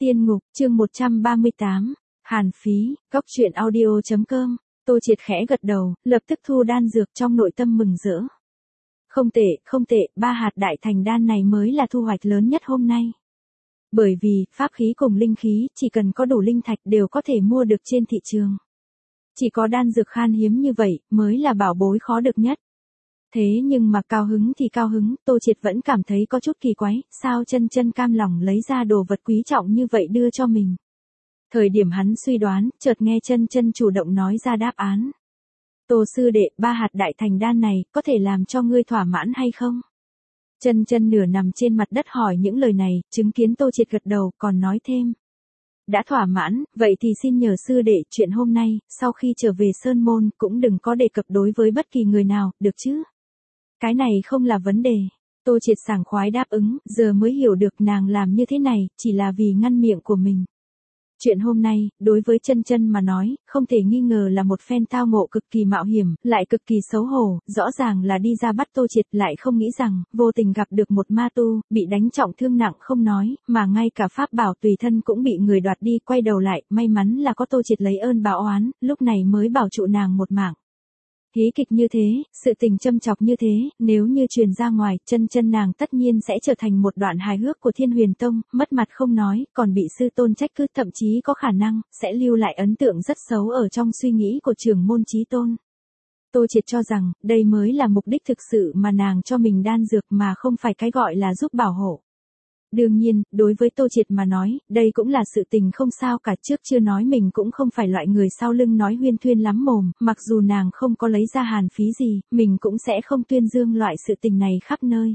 Tiên ngục, chương 138, Hàn Phí, Góc truyện audio.com, Tô Triệt khẽ gật đầu, lập tức thu đan dược trong nội tâm mừng rỡ. Không tệ, 3 hạt đại thành đan này mới là thu hoạch lớn nhất hôm nay. Bởi vì, pháp khí cùng linh khí, chỉ cần có đủ linh thạch đều có thể mua được trên thị trường. Chỉ có đan dược khan hiếm như vậy, mới là bảo bối khó được nhất. Thế nhưng mà cao hứng thì cao hứng, Tô Triệt vẫn cảm thấy có chút kỳ quái, sao chân cam lòng lấy ra đồ vật quý trọng như vậy đưa cho mình. Thời điểm hắn suy đoán, chợt nghe chân chủ động nói ra đáp án. Tô sư đệ, 3 hạt đại thành đan này, có thể làm cho ngươi thỏa mãn hay không? Chân nửa nằm trên mặt đất hỏi những lời này, chứng kiến Tô Triệt gật đầu, còn nói thêm. Đã thỏa mãn, vậy thì xin nhờ sư đệ, chuyện hôm nay, sau khi trở về Sơn Môn, cũng đừng có đề cập đối với bất kỳ người nào, được chứ? Cái này không là vấn đề. Tô Triệt sảng khoái đáp ứng, giờ mới hiểu được nàng làm như thế này, chỉ là vì ngăn miệng của mình. Chuyện hôm nay, đối với chân mà nói, không thể nghi ngờ là một phen tao ngộ cực kỳ mạo hiểm, lại cực kỳ xấu hổ, rõ ràng là đi ra bắt Tô Triệt, lại không nghĩ rằng, vô tình gặp được một ma tu, bị đánh trọng thương nặng không nói, mà ngay cả pháp bảo tùy thân cũng bị người đoạt đi, quay đầu lại, may mắn là có Tô Triệt lấy ơn báo oán, lúc này mới bảo trụ nàng một mạng. Hí kịch như thế, sự tình châm chọc như thế, nếu như truyền ra ngoài, chân nàng tất nhiên sẽ trở thành một đoạn hài hước của Thiên Huyền Tông, mất mặt không nói, còn bị sư tôn trách cứ, thậm chí có khả năng, sẽ lưu lại ấn tượng rất xấu ở trong suy nghĩ của trưởng môn chí tôn. Tô Triệt cho rằng, đây mới là mục đích thực sự mà nàng cho mình đan dược mà không phải cái gọi là giúp bảo hộ. Đương nhiên, đối với Tô Triệt mà nói, đây cũng là sự tình không sao cả, trước chưa nói mình cũng không phải loại người sau lưng nói huyên thuyên lắm mồm, mặc dù nàng không có lấy ra hàn phí gì, mình cũng sẽ không tuyên dương loại sự tình này khắp nơi.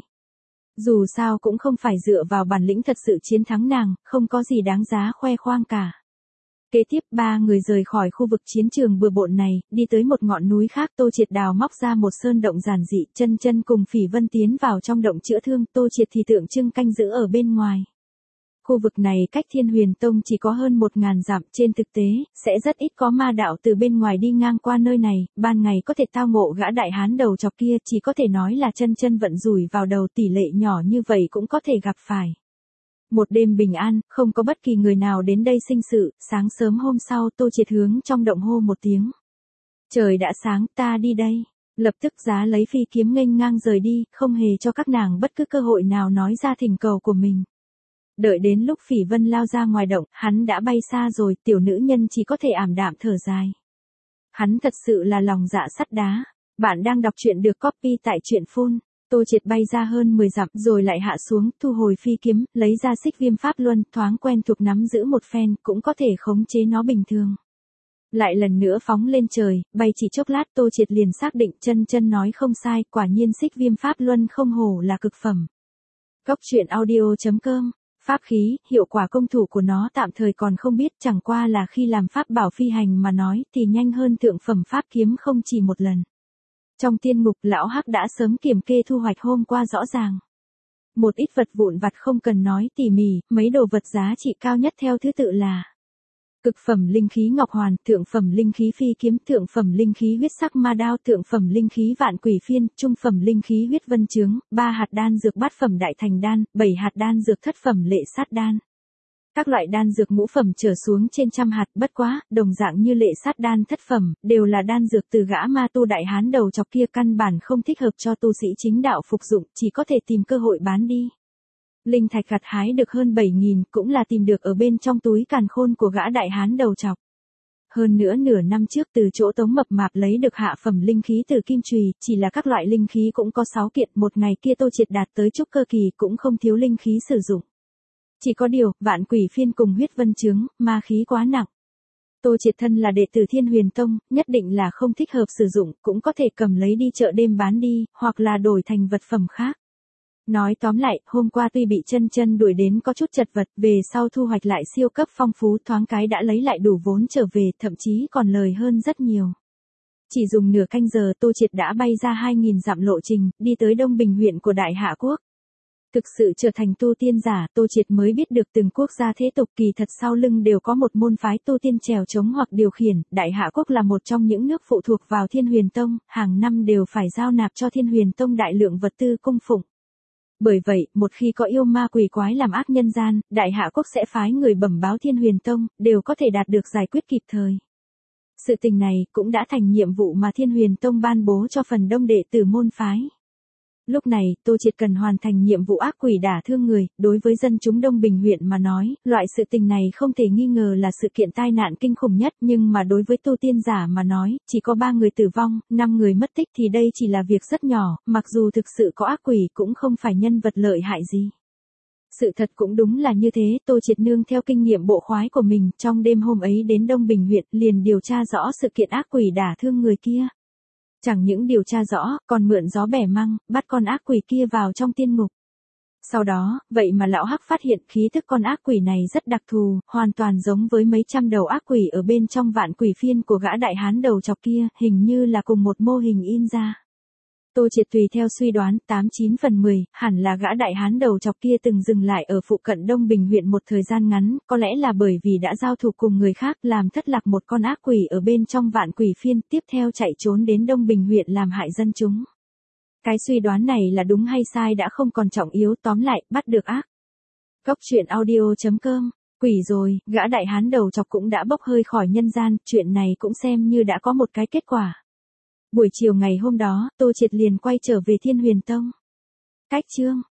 Dù sao cũng không phải dựa vào bản lĩnh thật sự chiến thắng nàng, không có gì đáng giá khoe khoang cả. Kế tiếp 3 người rời khỏi khu vực chiến trường bừa bộn này, đi tới một ngọn núi khác. Tô Triệt đào móc ra một sơn động giản dị, chân cùng Phỉ Vân tiến vào trong động chữa thương, Tô Triệt thì tượng trưng canh giữ ở bên ngoài. Khu vực này cách Thiên Huyền Tông chỉ có hơn 1000 dặm, trên thực tế, sẽ rất ít có ma đạo từ bên ngoài đi ngang qua nơi này, ban ngày có thể tao ngộ gã đại hán đầu chọc kia, chỉ có thể nói là chân vận rủi vào đầu, tỷ lệ nhỏ như vậy cũng có thể gặp phải. Một đêm bình an, không có bất kỳ người nào đến đây sinh sự, sáng sớm hôm sau Tô Triệt hướng trong động hô một tiếng. Trời đã sáng, ta đi đây. Lập tức giá lấy phi kiếm nghênh ngang rời đi, không hề cho các nàng bất cứ cơ hội nào nói ra thỉnh cầu của mình. Đợi đến lúc Phỉ Vân lao ra ngoài động, hắn đã bay xa rồi, tiểu nữ nhân chỉ có thể ảm đạm thở dài. Hắn thật sự là lòng dạ sắt đá. Bạn đang đọc truyện được copy tại truyện phun. Tô Triệt bay ra hơn 10 dặm rồi lại hạ xuống, thu hồi phi kiếm, lấy ra xích viêm pháp luân, thoáng quen thuộc nắm giữ một phen, cũng có thể khống chế nó bình thường. Lại lần nữa phóng lên trời, bay chỉ chốc lát Tô Triệt liền xác định chân nói không sai, quả nhiên xích viêm pháp luân không hổ là cực phẩm. Góc truyện audio.com, pháp khí, hiệu quả công thủ của nó tạm thời còn không biết, chẳng qua là khi làm pháp bảo phi hành mà nói thì nhanh hơn thượng phẩm pháp kiếm không chỉ một lần. Trong tiên ngục, lão Hắc đã sớm kiểm kê thu hoạch hôm qua rõ ràng. Một ít vật vụn vặt không cần nói tỉ mỉ, mấy đồ vật giá trị cao nhất theo thứ tự là cực phẩm linh khí ngọc hoàn, thượng phẩm linh khí phi kiếm, thượng phẩm linh khí huyết sắc ma đao, thượng phẩm linh khí vạn quỷ phiên, trung phẩm linh khí huyết vân chướng, 3 hạt đan dược bát phẩm đại thành đan, 7 hạt đan dược thất phẩm lệ sát đan. Các loại đan dược ngũ phẩm trở xuống trên trăm hạt, bất quá, đồng dạng như lệ sát đan thất phẩm, đều là đan dược từ gã ma tu đại hán đầu chọc kia, căn bản không thích hợp cho tu sĩ chính đạo phục dụng, chỉ có thể tìm cơ hội bán đi. Linh thạch gặt hái được hơn 7000, cũng là tìm được ở bên trong túi càn khôn của gã đại hán đầu chọc. Hơn nữa nửa năm trước từ chỗ Tống Mập Mạp lấy được hạ phẩm linh khí từ kim chùy, chỉ là các loại linh khí cũng có 6 kiện, một ngày kia Tô Triệt đạt tới trúc cơ kỳ cũng không thiếu linh khí sử dụng. Chỉ có điều, vạn quỷ phiên cùng huyết vân chướng, ma khí quá nặng. Tô Triệt thân là đệ tử Thiên Huyền Tông, nhất định là không thích hợp sử dụng, cũng có thể cầm lấy đi chợ đêm bán đi, hoặc là đổi thành vật phẩm khác. Nói tóm lại, hôm qua tuy bị chân đuổi đến có chút chật vật, về sau thu hoạch lại siêu cấp phong phú, thoáng cái đã lấy lại đủ vốn trở về, thậm chí còn lời hơn rất nhiều. Chỉ dùng nửa canh giờ Tô Triệt đã bay ra 2000 dặm lộ trình, đi tới Đông Bình huyện của Đại Hạ Quốc. Thực sự trở thành tu tiên giả, Tô Triệt mới biết được từng quốc gia thế tục kỳ thật sau lưng đều có một môn phái tu tiên trèo chống hoặc điều khiển. Đại Hạ Quốc là một trong những nước phụ thuộc vào Thiên Huyền Tông, hàng năm đều phải giao nạp cho Thiên Huyền Tông đại lượng vật tư cung phụng. Bởi vậy, một khi có yêu ma quỷ quái làm ác nhân gian, Đại Hạ Quốc sẽ phái người bẩm báo Thiên Huyền Tông, đều có thể đạt được giải quyết kịp thời. Sự tình này cũng đã thành nhiệm vụ mà Thiên Huyền Tông ban bố cho phần đông đệ tử môn phái. Lúc này, Tô Triệt cần hoàn thành nhiệm vụ ác quỷ đả thương người, đối với dân chúng Đông Bình huyện mà nói, loại sự tình này không thể nghi ngờ là sự kiện tai nạn kinh khủng nhất, nhưng mà đối với tu tiên giả mà nói, chỉ có 3 người tử vong, 5 người mất tích thì đây chỉ là việc rất nhỏ, mặc dù thực sự có ác quỷ cũng không phải nhân vật lợi hại gì. Sự thật cũng đúng là như thế, Tô Triệt nương theo kinh nghiệm bộ khoái của mình, trong đêm hôm ấy đến Đông Bình huyện, liền điều tra rõ sự kiện ác quỷ đả thương người kia. Chẳng những điều tra rõ, còn mượn gió bẻ măng, bắt con ác quỷ kia vào trong tiên ngục. Sau đó, vậy mà lão Hắc phát hiện khí thức con ác quỷ này rất đặc thù, hoàn toàn giống với mấy trăm đầu ác quỷ ở bên trong vạn quỷ phiên của gã đại hán đầu chọc kia, hình như là cùng một mô hình in ra. Tô Triệt tùy theo suy đoán, 89 phần 10, hẳn là gã đại hán đầu chọc kia từng dừng lại ở phụ cận Đông Bình huyện một thời gian ngắn, có lẽ là bởi vì đã giao thủ cùng người khác làm thất lạc một con ác quỷ ở bên trong vạn quỷ phiên, tiếp theo chạy trốn đến Đông Bình huyện làm hại dân chúng. Cái suy đoán này là đúng hay sai đã không còn trọng yếu, tóm lại, bắt được ác. Góc truyện audio.com, quỷ rồi, gã đại hán đầu chọc cũng đã bốc hơi khỏi nhân gian, chuyện này cũng xem như đã có một cái kết quả. Buổi chiều ngày hôm đó, Tô Triệt liền quay trở về Thiên Huyền Tông. Cách chương